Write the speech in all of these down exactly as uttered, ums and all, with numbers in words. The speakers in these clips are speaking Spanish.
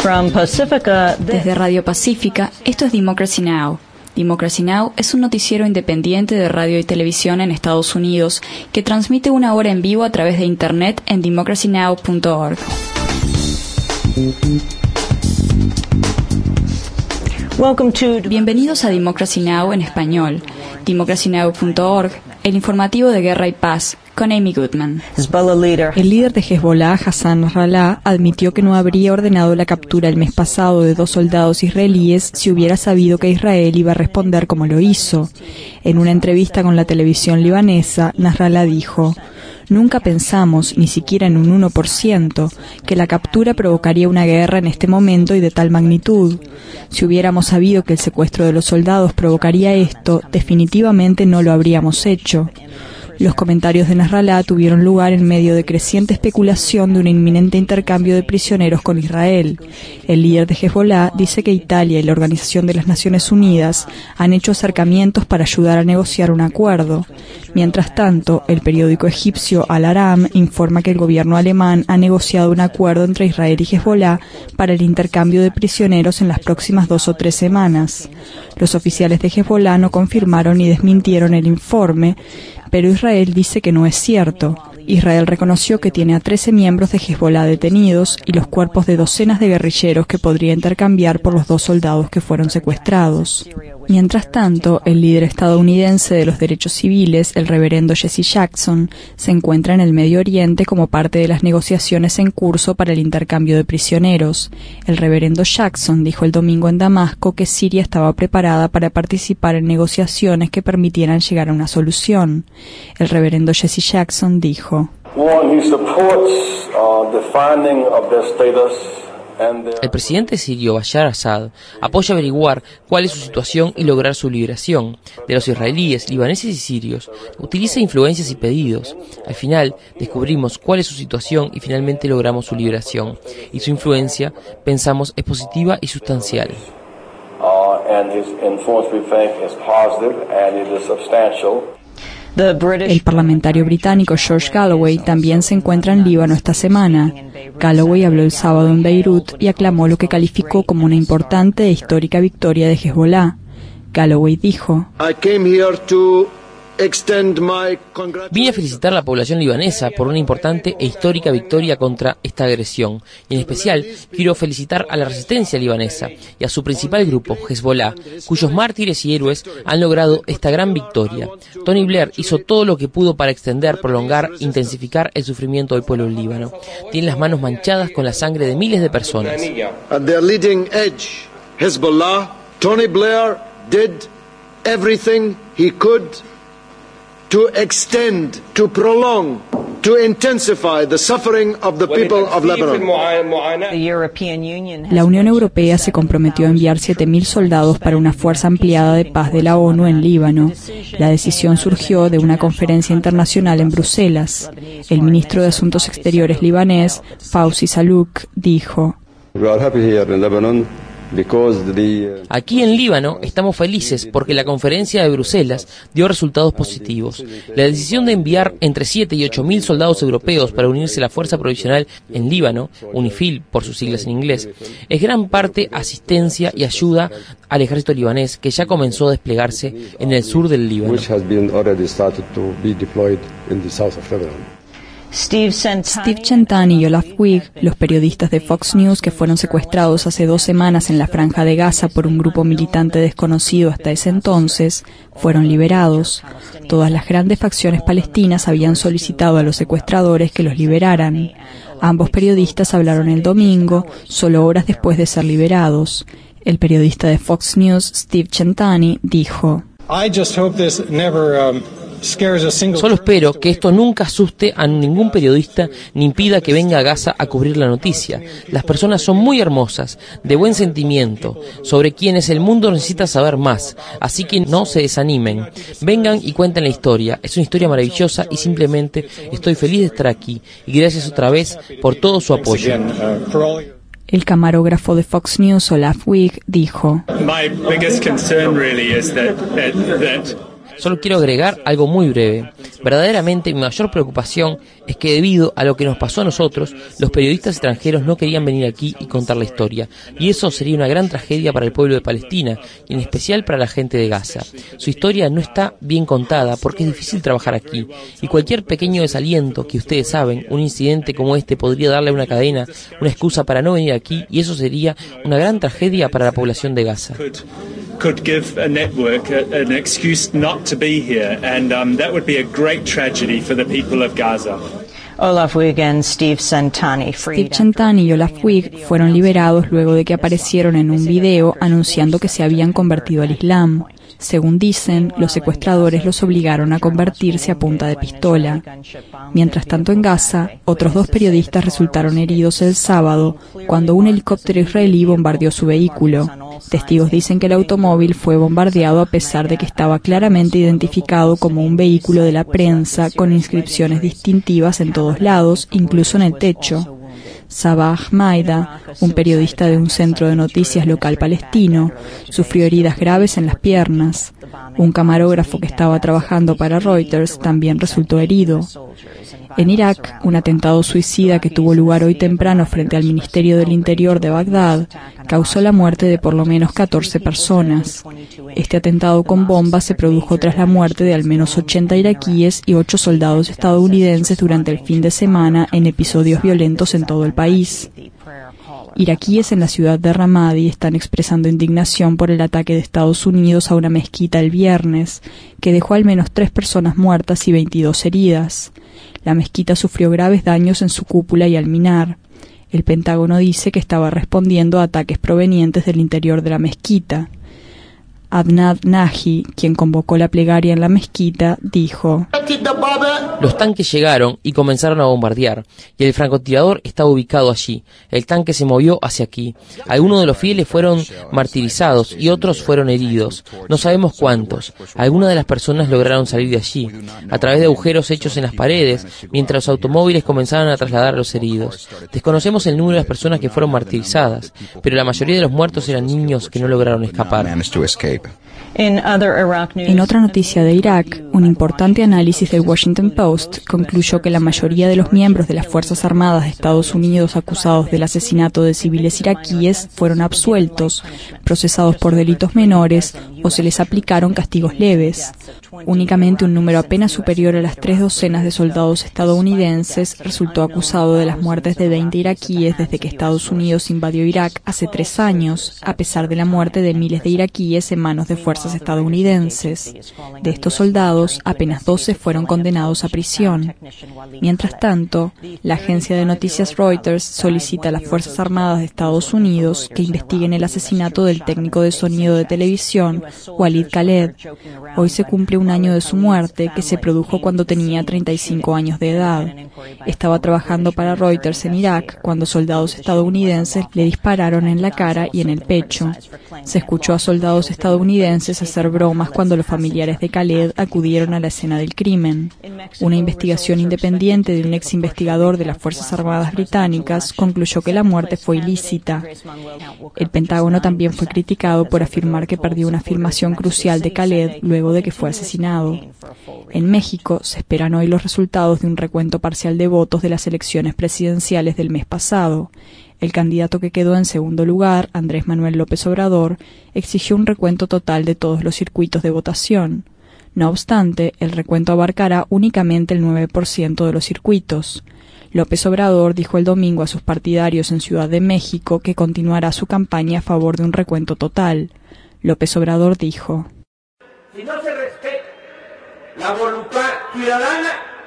Desde Radio Pacífica, esto es Democracy Now! Democracy Now! Es un noticiero independiente de radio y televisión en Estados Unidos que transmite una hora en vivo a través de Internet en democracy now punto org. Bienvenidos a Democracy Now! En español. democracy now punto org, el informativo de Guerra y Paz, con Amy Goodman. El líder de Hezbollah, Hassan Nasrallah, admitió que no habría ordenado la captura el mes pasado de dos soldados israelíes si hubiera sabido que Israel iba a responder como lo hizo. En una entrevista con la televisión libanesa, Nasrallah dijo: «Nunca pensamos, ni siquiera en un uno por ciento, que la captura provocaría una guerra en este momento y de tal magnitud. Si hubiéramos sabido que el secuestro de los soldados provocaría esto, definitivamente no lo habríamos hecho». Los comentarios de Nasrallah tuvieron lugar en medio de creciente especulación de un inminente intercambio de prisioneros con Israel. El líder de Hezbollah dice que Italia y la Organización de las Naciones Unidas han hecho acercamientos para ayudar a negociar un acuerdo. Mientras tanto, el periódico egipcio Al-Aram informa que el gobierno alemán ha negociado un acuerdo entre Israel y Hezbollah para el intercambio de prisioneros en las próximas dos o tres semanas. Los oficiales de Hezbollah no confirmaron ni desmintieron el informe, pero Israel dice que no es cierto. Israel reconoció que tiene a trece miembros de Hezbollah detenidos y los cuerpos de docenas de guerrilleros que podría intercambiar por los dos soldados que fueron secuestrados. Mientras tanto, el líder estadounidense de los derechos civiles, el reverendo Jesse Jackson, se encuentra en el Medio Oriente como parte de las negociaciones en curso para el intercambio de prisioneros. El reverendo Jackson dijo el domingo en Damasco que Siria estaba preparada para participar en negociaciones que permitieran llegar a una solución. El reverendo Jesse Jackson dijo: el presidente sirio Bashar Assad apoya averiguar cuál es su situación y lograr su liberación de los israelíes, libaneses y sirios. Utiliza influencias y pedidos. Al final descubrimos cuál es su situación y finalmente logramos su liberación. Y su influencia, pensamos, es positiva y sustancial. El parlamentario británico George Galloway también se encuentra en Líbano esta semana. Galloway habló el sábado en Beirut y aclamó lo que calificó como una importante e histórica victoria de Hezbollah. Galloway dijo: Vine a felicitar a la población libanesa por una importante e histórica victoria contra esta agresión. Y en especial quiero felicitar a la resistencia libanesa y a su principal grupo, Hezbollah, cuyos mártires y héroes han logrado esta gran victoria. Tony Blair hizo todo lo que pudo para extender, prolongar, intensificar el sufrimiento del pueblo del Líbano. Tiene las manos manchadas con la sangre de miles de personas. At their leading edge, Hezbollah, Tony Blair did everything he could to extend, to prolong, to intensify the suffering of the people of Lebanon. La Unión Europea se comprometió a enviar siete mil soldados para una fuerza ampliada de paz de la ONU en Líbano. La decisión surgió de una conferencia internacional en Bruselas. El ministro de Asuntos Exteriores libanés, Fawzi Saluk, dijo: We are happy here in Lebanon. Aquí en Líbano estamos felices porque la conferencia de Bruselas dio resultados positivos. La decisión de enviar entre siete y ocho mil soldados europeos para unirse a la Fuerza Provisional en Líbano, UNIFIL por sus siglas en inglés, es gran parte asistencia y ayuda al ejército libanés que ya comenzó a desplegarse en el sur del Líbano. Steve Centani y Olaf Wig, los periodistas de Fox News que fueron secuestrados hace dos semanas en la Franja de Gaza por un grupo militante desconocido hasta ese entonces, fueron liberados. Todas las grandes facciones palestinas habían solicitado a los secuestradores que los liberaran. Ambos periodistas hablaron el domingo, solo horas después de ser liberados. El periodista de Fox News, Steve Centani, dijo: I just hope this never, um... Solo espero que esto nunca asuste a ningún periodista ni impida que venga a Gaza a cubrir la noticia. Las personas son muy hermosas, de buen sentimiento, sobre quienes el mundo necesita saber más, así que no se desanimen. Vengan y cuenten la historia. Es una historia maravillosa y simplemente estoy feliz de estar aquí. Y gracias otra vez por todo su apoyo. El camarógrafo de Fox News, Olaf Wig, dijo: Solo quiero agregar algo muy breve. Verdaderamente mi mayor preocupación es que debido a lo que nos pasó a nosotros, los periodistas extranjeros no querían venir aquí y contar la historia. Y eso sería una gran tragedia para el pueblo de Palestina, y en especial para la gente de Gaza. Su historia no está bien contada porque es difícil trabajar aquí. Y cualquier pequeño desaliento que ustedes saben, un incidente como este podría darle a una cadena una excusa para no venir aquí, y eso sería una gran tragedia para la población de Gaza. could give a network a, an excuse not to be here, and um, that would be a great tragedy for the people of Gaza. Olaf Wig and Steve Centani, Steve Centani y Olaf Wig fueron liberados luego de que aparecieron en un video anunciando que se habían convertido al Islam. Según dicen, los secuestradores los obligaron a convertirse a punta de pistola. Mientras tanto, en Gaza, otros dos periodistas resultaron heridos el sábado cuando un helicóptero israelí bombardeó su vehículo. Testigos dicen que el automóvil fue bombardeado a pesar de que estaba claramente identificado como un vehículo de la prensa con inscripciones distintivas en todos lados, incluso en el techo. Sabah Maida, un periodista de un centro de noticias local palestino, sufrió heridas graves en las piernas. Un camarógrafo que estaba trabajando para Reuters también resultó herido. En Irak, un atentado suicida que tuvo lugar hoy temprano frente al Ministerio del Interior de Bagdad causó la muerte de por lo menos catorce personas. Este atentado con bombas se produjo tras la muerte de al menos ochenta iraquíes y ocho soldados estadounidenses durante el fin de semana en episodios violentos en todo el país. Iraquíes en la ciudad de Ramadi están expresando indignación por el ataque de Estados Unidos a una mezquita el viernes, que dejó al menos tres personas muertas y veintidós heridas. La mezquita sufrió graves daños en su cúpula y alminar. El Pentágono dice que estaba respondiendo a ataques provenientes del interior de la mezquita. Adnan Naji, quien convocó la plegaria en la mezquita, dijo: Los tanques llegaron y comenzaron a bombardear, y el francotirador estaba ubicado allí. El tanque se movió hacia aquí. Algunos de los fieles fueron martirizados y otros fueron heridos. No sabemos cuántos. Algunas de las personas lograron salir de allí, a través de agujeros hechos en las paredes, mientras los automóviles comenzaban a trasladar a los heridos. Desconocemos el número de las personas que fueron martirizadas, pero la mayoría de los muertos eran niños que no lograron escapar. En otra noticia de Irak, un importante análisis del Washington Post concluyó que la mayoría de los miembros de las Fuerzas Armadas de Estados Unidos acusados del asesinato de civiles iraquíes fueron absueltos, procesados por delitos menores o se les aplicaron castigos leves. Únicamente un número apenas superior a las tres docenas de soldados estadounidenses resultó acusado de las muertes de veinte iraquíes desde que Estados Unidos invadió Irak hace tres años, a pesar de la muerte de miles de iraquíes en manos de fuerzas estadounidenses. De estos soldados, apenas doce fueron condenados a prisión. Mientras tanto, la agencia de noticias Reuters solicita a las Fuerzas Armadas de Estados Unidos que investiguen el asesinato del técnico de sonido de televisión, Walid Khaled. Hoy se cumple un año de su muerte, que se produjo cuando tenía treinta y cinco años de edad. Estaba trabajando para Reuters en Irak cuando soldados estadounidenses le dispararon en la cara y en el pecho. Se escuchó a soldados estadounidenses hacer bromas cuando los familiares de Khaled acudieron a la escena del crimen. Una investigación independiente de un ex investigador de las Fuerzas Armadas británicas concluyó que la muerte fue ilícita. El Pentágono también fue criticado por afirmar que perdió una filmación crucial de Khaled luego de que fue asesinado. En México se esperan hoy los resultados de un recuento parcial de votos de las elecciones presidenciales del mes pasado. El candidato que quedó en segundo lugar, Andrés Manuel López Obrador, exigió un recuento total de todos los circuitos de votación. No obstante, el recuento abarcará únicamente el nueve por ciento de los circuitos. López Obrador dijo el domingo a sus partidarios en Ciudad de México que continuará su campaña a favor de un recuento total. López Obrador dijo: Si no se respeta la voluntad ciudadana,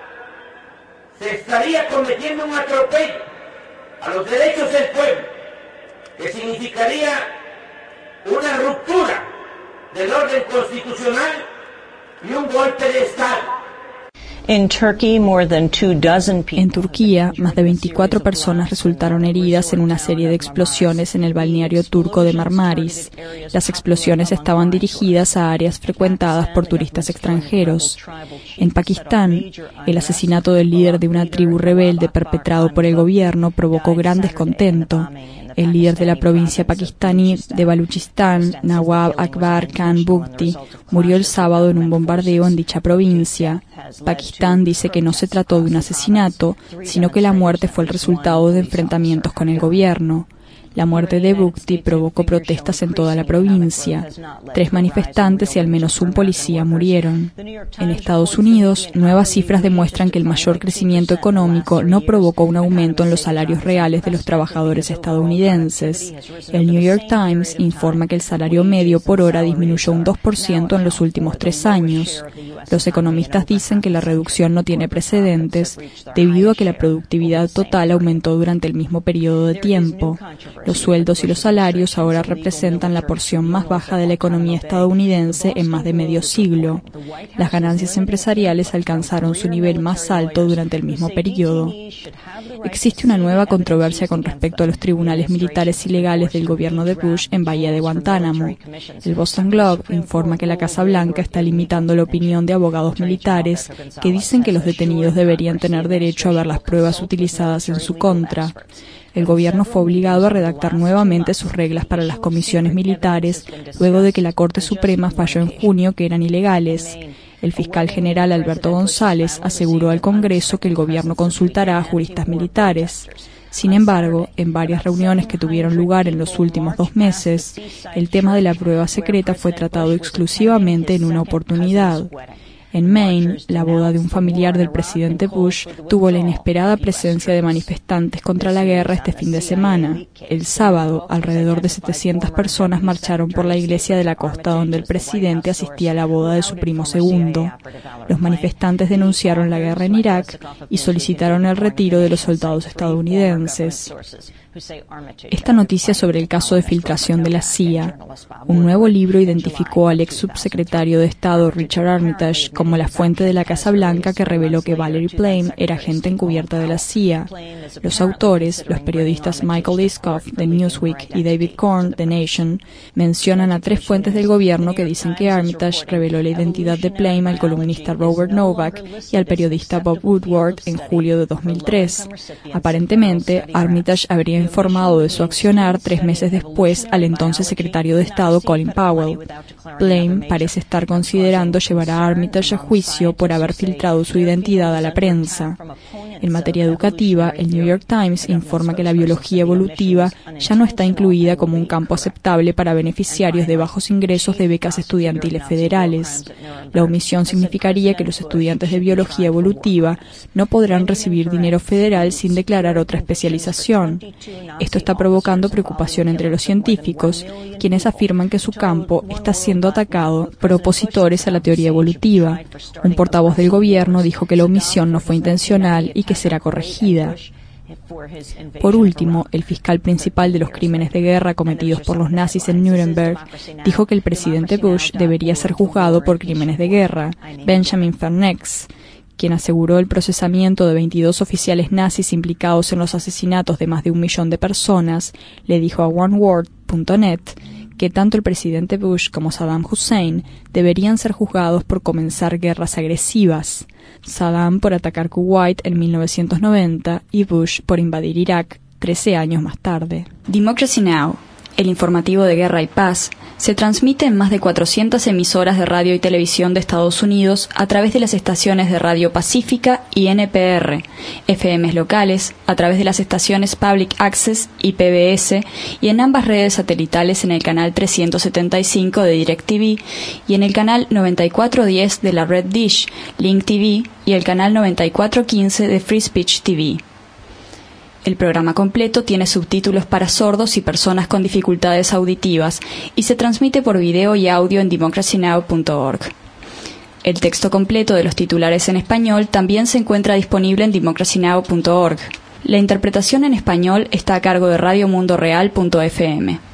se estaría cometiendo un atropello a los derechos del pueblo, que significaría una ruptura del orden constitucional y un golpe de Estado. En Turquía, más de veinticuatro personas resultaron heridas en una serie de explosiones en el balneario turco de Marmaris. Las explosiones estaban dirigidas a áreas frecuentadas por turistas extranjeros. En Pakistán, el asesinato del líder de una tribu rebelde perpetrado por el gobierno provocó gran descontento. el líder de la provincia pakistaní de Baluchistán, Nawab Akbar Khan Bugti, murió el sábado en un bombardeo en dicha provincia. Pakistán dice que no se trató de un asesinato, sino que la muerte fue el resultado de enfrentamientos con el gobierno. La muerte de Bugti provocó protestas en toda la provincia. Tres manifestantes y al menos un policía murieron. En Estados Unidos, nuevas cifras demuestran que el mayor crecimiento económico no provocó un aumento en los salarios reales de los trabajadores estadounidenses. El New York Times informa que el salario medio por hora disminuyó un dos por ciento en los últimos tres años. Los economistas dicen que la reducción no tiene precedentes debido a que la productividad total aumentó durante el mismo periodo de tiempo. Los sueldos y los salarios ahora representan la porción más baja de la economía estadounidense en más de medio siglo. Las ganancias empresariales alcanzaron su nivel más alto durante el mismo periodo. Existe una nueva controversia con respecto a los tribunales militares ilegales del gobierno de Bush en Bahía de Guantánamo. El Boston Globe informa que la Casa Blanca está limitando la opinión de abogados militares que dicen que los detenidos deberían tener derecho a ver las pruebas utilizadas en su contra. El gobierno fue obligado a redactar nuevamente sus reglas para las comisiones militares luego de que la Corte Suprema falló en junio que eran ilegales. El fiscal general Alberto González aseguró al Congreso que el gobierno consultará a juristas militares. Sin embargo, en varias reuniones que tuvieron lugar en los últimos dos meses, el tema de la prueba secreta fue tratado exclusivamente en una oportunidad. En Maine, la boda de un familiar del presidente Bush tuvo la inesperada presencia de manifestantes contra la guerra este fin de semana. El sábado, alrededor de setecientas personas marcharon por la iglesia de la costa donde el presidente asistía a la boda de su primo segundo. Los manifestantes denunciaron la guerra en Irak y solicitaron el retiro de los soldados estadounidenses. Esta noticia sobre el caso de filtración de la C I A. Un nuevo libro identificó al ex subsecretario de Estado Richard Armitage como la fuente de la Casa Blanca que reveló que Valerie Plame era agente encubierta de la C I A. Los autores, los periodistas Michael Iscoff de Newsweek y David Korn de Nation, mencionan a tres fuentes del gobierno que dicen que Armitage reveló la identidad de Plame al columnista Robert Novak y al periodista Bob Woodward en julio de dos mil tres. Aparentemente, Armitage habría informado de su accionar tres meses después al entonces secretario de Estado Colin Powell. Plame parece estar considerando llevar a Armitage a juicio por haber filtrado su identidad a la prensa. En materia educativa, el New York Times informa que la biología evolutiva ya no está incluida como un campo aceptable para beneficiarios de bajos ingresos de becas estudiantiles federales. La omisión significaría que los estudiantes de biología evolutiva no podrán recibir dinero federal sin declarar otra especialización. Esto está provocando preocupación entre los científicos, quienes afirman que su campo está siendo atacado por opositores a la teoría evolutiva. Un portavoz del gobierno dijo que la omisión no fue intencional y que será corregida. Por último, el fiscal principal de los crímenes de guerra cometidos por los nazis en Nuremberg dijo que el presidente Bush debería ser juzgado por crímenes de guerra, Benjamin Fernex, quien aseguró el procesamiento de veintidós oficiales nazis implicados en los asesinatos de más de un millón de personas, le dijo a one world punto net que tanto el presidente Bush como Saddam Hussein deberían ser juzgados por comenzar guerras agresivas. Saddam por atacar Kuwait en mil novecientos noventa y Bush por invadir Irak trece años más tarde. Democracy Now!, el informativo de Guerra y Paz, se transmite en más de cuatrocientas emisoras de radio y televisión de Estados Unidos a través de las estaciones de Radio Pacífica y N P R, F Ms locales, a través de las estaciones Public Access y P B S, y en ambas redes satelitales en el canal trescientos setenta y cinco de DirecTV y en el canal noventa y cuatro diez de la red Dish, Link T V y el canal noventa y cuatro quince de Free Speech T V. El programa completo tiene subtítulos para sordos y personas con dificultades auditivas y se transmite por video y audio en democracy now punto org. El texto completo de los titulares en español también se encuentra disponible en democracy now punto org. La interpretación en español está a cargo de radio mundo real punto f m.